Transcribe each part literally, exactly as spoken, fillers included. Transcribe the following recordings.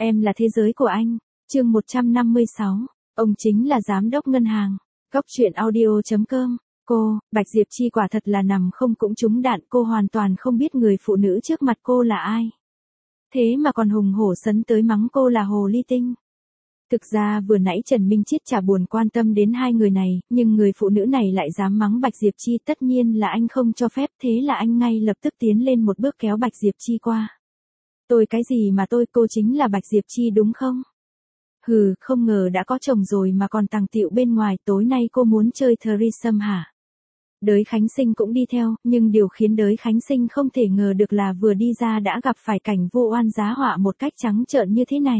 Em là thế giới của anh. Chương một trăm năm mươi sáu. Ông chính là giám đốc ngân hàng. Góc truyện audio chấm com. Cô, Bạch Diệp Chi quả thật là nằm không cũng trúng đạn, cô hoàn toàn không biết người phụ nữ trước mặt cô là ai. Thế mà còn hùng hổ sấn tới mắng cô là hồ ly tinh. Thực ra vừa nãy Trần Minh Chiết chả buồn quan tâm đến hai người này, nhưng người phụ nữ này lại dám mắng Bạch Diệp Chi, tất nhiên là anh không cho phép, thế là anh ngay lập tức tiến lên một bước kéo Bạch Diệp Chi qua. Tôi cái gì mà tôi, cô chính là Bạch Diệp Chi đúng không? Hừ, không ngờ đã có chồng rồi mà còn tàng tiệu bên ngoài, tối nay cô muốn chơi threesome hả? Đới Khánh Sinh cũng đi theo, nhưng điều khiến Đới Khánh Sinh không thể ngờ được là vừa đi ra đã gặp phải cảnh vô oan giá họa một cách trắng trợn như thế này.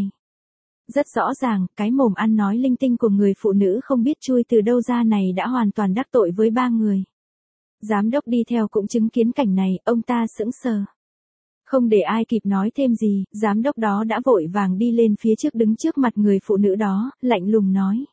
Rất rõ ràng, cái mồm ăn nói linh tinh của người phụ nữ không biết chui từ đâu ra này đã hoàn toàn đắc tội với ba người. Giám đốc đi theo cũng chứng kiến cảnh này, ông ta sững sờ. Không để ai kịp nói thêm gì, giám đốc đó đã vội vàng đi lên phía trước đứng trước mặt người phụ nữ đó, lạnh lùng nói.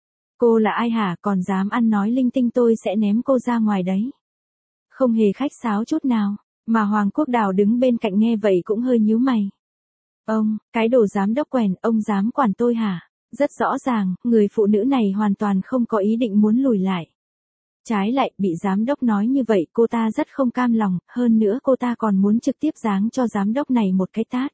Cô là ai hả, còn dám ăn nói linh tinh, tôi sẽ ném cô ra ngoài đấy. Không hề khách sáo chút nào, mà Hoàng Quốc Đào đứng bên cạnh nghe vậy cũng hơi nhíu mày. Ông, cái đồ giám đốc quèn, ông dám quản tôi hả? Rất rõ ràng, người phụ nữ này hoàn toàn không có ý định muốn lùi lại. Trái lại, bị giám đốc nói như vậy cô ta rất không cam lòng, hơn nữa cô ta còn muốn trực tiếp giáng cho giám đốc này một cái tát.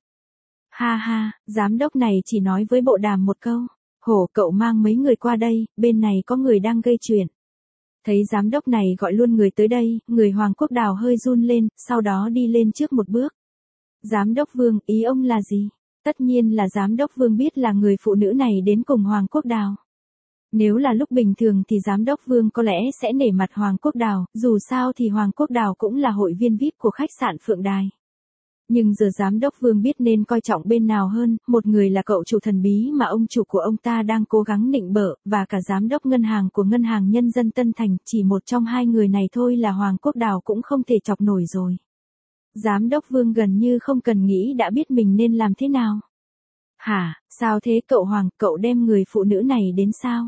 Ha ha, giám đốc này chỉ nói với bộ đàm một câu. Hổ, cậu mang mấy người qua đây, bên này có người đang gây chuyện. Thấy giám đốc này gọi luôn người tới đây, người Hoàng Quốc Đào hơi run lên, sau đó đi lên trước một bước. Giám đốc Vương, ý ông là gì? Tất nhiên là giám đốc Vương biết là người phụ nữ này đến cùng Hoàng Quốc Đào. Nếu là lúc bình thường thì giám đốc Vương có lẽ sẽ nể mặt Hoàng Quốc Đào, dù sao thì Hoàng Quốc Đào cũng là hội viên vi ai pi của khách sạn Phượng Đài. Nhưng giờ giám đốc Vương biết nên coi trọng bên nào hơn, một người là cậu chủ thần bí mà ông chủ của ông ta đang cố gắng nịnh bợ, và cả giám đốc ngân hàng của Ngân hàng Nhân dân Tân Thành, chỉ một trong hai người này thôi là Hoàng Quốc Đào cũng không thể chọc nổi rồi. Giám đốc Vương gần như không cần nghĩ đã biết mình nên làm thế nào. Hả, sao thế cậu Hoàng, cậu đem người phụ nữ này đến sao?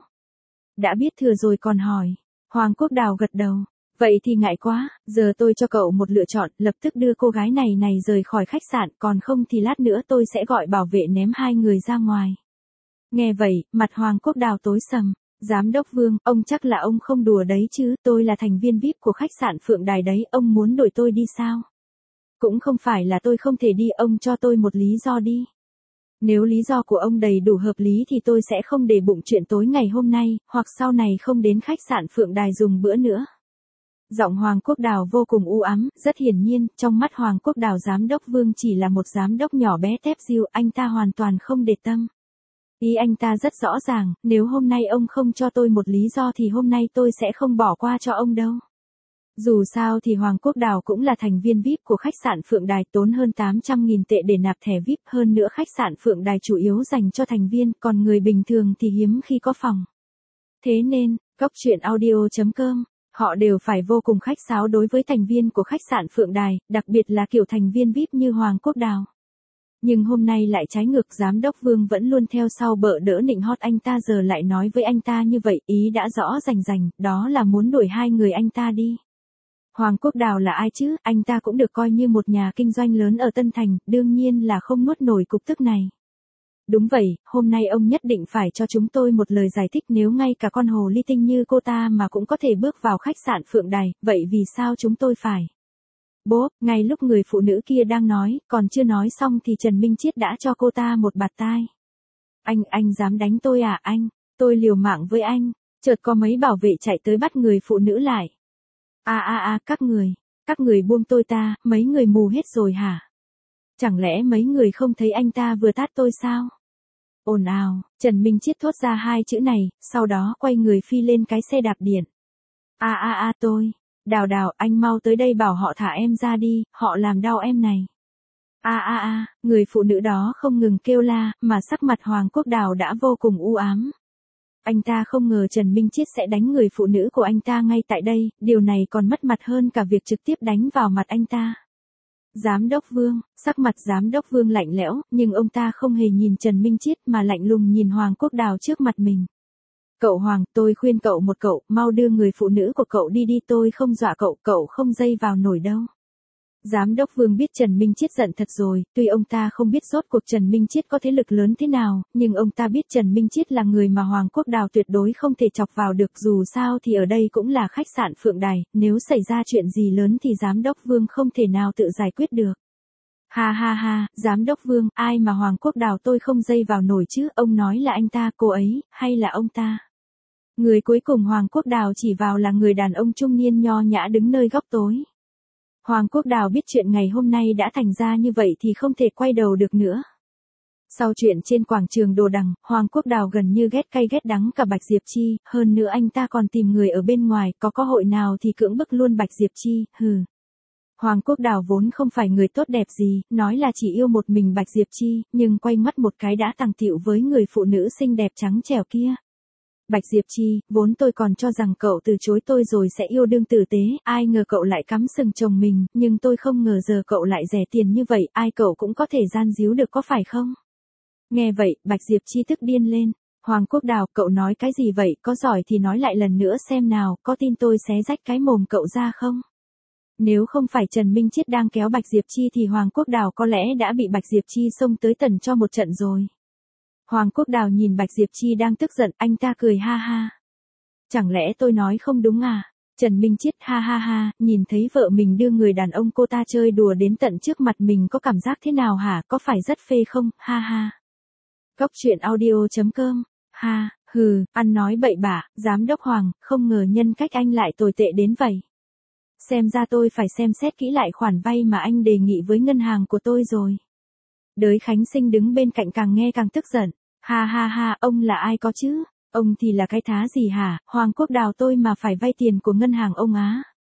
Đã biết thừa rồi còn hỏi. Hoàng Quốc Đào gật đầu. Vậy thì ngại quá, giờ tôi cho cậu một lựa chọn, lập tức đưa cô gái này này rời khỏi khách sạn, còn không thì lát nữa tôi sẽ gọi bảo vệ ném hai người ra ngoài. Nghe vậy, mặt Hoàng Quốc Đào tối sầm. Giám đốc Vương, ông chắc là ông không đùa đấy chứ, tôi là thành viên vi ai pi của khách sạn Phượng Đài đấy, ông muốn đuổi tôi đi sao? Cũng không phải là tôi không thể đi, ông cho tôi một lý do đi. Nếu lý do của ông đầy đủ hợp lý thì tôi sẽ không để bụng chuyện tối ngày hôm nay, hoặc sau này không đến khách sạn Phượng Đài dùng bữa nữa. Giọng Hoàng Quốc Đào vô cùng u ám, rất hiển nhiên, trong mắt Hoàng Quốc Đào giám đốc Vương chỉ là một giám đốc nhỏ bé tép diêu, anh ta hoàn toàn không để tâm. Ý anh ta rất rõ ràng, nếu hôm nay ông không cho tôi một lý do thì hôm nay tôi sẽ không bỏ qua cho ông đâu. Dù sao thì Hoàng Quốc Đào cũng là thành viên vi ai pi của khách sạn Phượng Đài, tốn hơn tám trăm nghìn tệ để nạp thẻ vi ai pi, hơn nữa khách sạn Phượng Đài chủ yếu dành cho thành viên, còn người bình thường thì hiếm khi có phòng. Thế nên, góc truyện audio chấm com, họ đều phải vô cùng khách sáo đối với thành viên của khách sạn Phượng Đài, đặc biệt là kiểu thành viên vi ai pi như Hoàng Quốc Đào. Nhưng hôm nay lại trái ngược, giám đốc Vương vẫn luôn theo sau bợ đỡ nịnh hót anh ta, giờ lại nói với anh ta như vậy, ý đã rõ rành rành, đó là muốn đuổi hai người anh ta đi. Hoàng Quốc Đào là ai chứ, anh ta cũng được coi như một nhà kinh doanh lớn ở Tân Thành, đương nhiên là không nuốt nổi cục tức này. Đúng vậy, hôm nay ông nhất định phải cho chúng tôi một lời giải thích, nếu ngay cả con hồ ly tinh như cô ta mà cũng có thể bước vào khách sạn Phượng Đài, vậy vì sao chúng tôi phải? Bố, ngay lúc người phụ nữ kia đang nói, còn chưa nói xong thì Trần Minh Chiết đã cho cô ta một bạt tai. Anh, anh dám đánh tôi à anh? Tôi liều mạng với anh. Chợt có mấy bảo vệ chạy tới bắt người phụ nữ lại. A a a, các người, các người buông tôi ta, mấy người mù hết rồi hả? Chẳng lẽ mấy người không thấy anh ta vừa tát tôi sao? Ồn ào, Trần Minh Chiết thốt ra hai chữ này, sau đó quay người phi lên cái xe đạp điện. A a a tôi, Đào Đào, anh mau tới đây bảo họ thả em ra đi, họ làm đau em này. A a a, người phụ nữ đó không ngừng kêu la, mà sắc mặt Hoàng Quốc Đào đã vô cùng u ám. Anh ta không ngờ Trần Minh Chiết sẽ đánh người phụ nữ của anh ta ngay tại đây, điều này còn mất mặt hơn cả việc trực tiếp đánh vào mặt anh ta. Giám đốc Vương, sắc mặt giám đốc Vương lạnh lẽo, nhưng ông ta không hề nhìn Trần Minh Chiết mà lạnh lùng nhìn Hoàng Quốc Đào trước mặt mình. Cậu Hoàng, tôi khuyên cậu một cậu, mau đưa người phụ nữ của cậu đi đi, tôi không dọa cậu, cậu không dây vào nổi đâu. Giám đốc Vương biết Trần Minh Chiết giận thật rồi, tuy ông ta không biết rốt cuộc Trần Minh Chiết có thế lực lớn thế nào, nhưng ông ta biết Trần Minh Chiết là người mà Hoàng Quốc Đào tuyệt đối không thể chọc vào được, dù sao thì ở đây cũng là khách sạn Phượng Đài, nếu xảy ra chuyện gì lớn thì Giám đốc Vương không thể nào tự giải quyết được. Ha ha ha, Giám đốc Vương, ai mà Hoàng Quốc Đào tôi không dây vào nổi chứ, ông nói là anh ta, cô ấy, hay là ông ta? Người cuối cùng Hoàng Quốc Đào chỉ vào là người đàn ông trung niên nho nhã đứng nơi góc tối. Hoàng Quốc Đào biết chuyện ngày hôm nay đã thành ra như vậy thì không thể quay đầu được nữa. Sau chuyện trên quảng trường Đồ Đằng, Hoàng Quốc Đào gần như ghét cay ghét đắng cả Bạch Diệp Chi, hơn nữa anh ta còn tìm người ở bên ngoài, có cơ hội nào thì cưỡng bức luôn Bạch Diệp Chi, hừ. Hoàng Quốc Đào vốn không phải người tốt đẹp gì, nói là chỉ yêu một mình Bạch Diệp Chi, nhưng quay mắt một cái đã tằng tịu với người phụ nữ xinh đẹp trắng trẻo kia. Bạch Diệp Chi, vốn tôi còn cho rằng cậu từ chối tôi rồi sẽ yêu đương tử tế, ai ngờ cậu lại cắm sừng chồng mình, nhưng tôi không ngờ giờ cậu lại rẻ tiền như vậy, ai cậu cũng có thể gian díu được có phải không? Nghe vậy, Bạch Diệp Chi tức điên lên. Hoàng Quốc Đào, cậu nói cái gì vậy, có giỏi thì nói lại lần nữa xem nào, có tin tôi xé rách cái mồm cậu ra không? Nếu không phải Trần Minh Chiết đang kéo Bạch Diệp Chi thì Hoàng Quốc Đào có lẽ đã bị Bạch Diệp Chi xông tới tần cho một trận rồi. Hoàng Quốc Đào nhìn Bạch Diệp Chi đang tức giận, anh ta cười ha ha. Chẳng lẽ tôi nói không đúng à? Trần Minh Chiết ha ha ha, nhìn thấy vợ mình đưa người đàn ông cô ta chơi đùa đến tận trước mặt mình có cảm giác thế nào hả, có phải rất phê không, ha ha. Góc truyện audio chấm com, ha, hừ, ăn nói bậy bạ, giám đốc Hoàng, không ngờ nhân cách anh lại tồi tệ đến vậy. Xem ra tôi phải xem xét kỹ lại khoản vay mà anh đề nghị với ngân hàng của tôi rồi. Đới Khánh Sinh đứng bên cạnh càng nghe càng tức giận. Ha ha ha, ông là ai có chứ? Ông thì là cái thá gì hả? Hoàng Quốc Đào tôi mà phải vay tiền của ngân hàng ông á.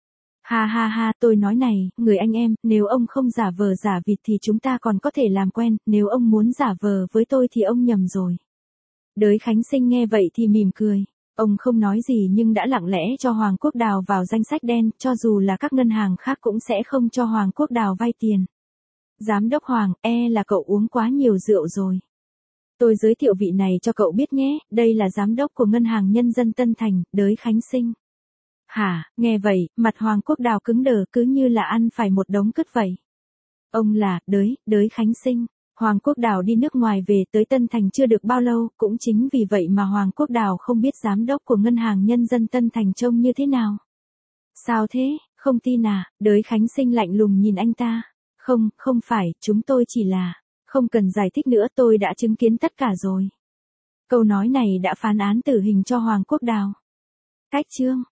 Ha ha ha, tôi nói này, người anh em, nếu ông không giả vờ giả vịt thì chúng ta còn có thể làm quen, nếu ông muốn giả vờ với tôi thì ông nhầm rồi. Đới Khánh Sinh nghe vậy thì mỉm cười. Ông không nói gì nhưng đã lặng lẽ cho Hoàng Quốc Đào vào danh sách đen, cho dù là các ngân hàng khác cũng sẽ không cho Hoàng Quốc Đào vay tiền. Giám đốc Hoàng, e là cậu uống quá nhiều rượu rồi. Tôi giới thiệu vị này cho cậu biết nhé, đây là giám đốc của Ngân hàng Nhân dân Tân Thành, Đới Khánh Sinh. Hả, nghe vậy, mặt Hoàng Quốc Đào cứng đờ cứ như là ăn phải một đống cứt vậy. Ông là, Đới, Đới Khánh Sinh. Hoàng Quốc Đào đi nước ngoài về tới Tân Thành chưa được bao lâu, cũng chính vì vậy mà Hoàng Quốc Đào không biết giám đốc của Ngân hàng Nhân dân Tân Thành trông như thế nào. Sao thế, không tin à, Đới Khánh Sinh lạnh lùng nhìn anh ta. Không, không phải, chúng tôi chỉ là, không cần giải thích nữa, tôi đã chứng kiến tất cả rồi. Câu nói này đã phán án tử hình cho Hoàng Quốc Đào. Cách chương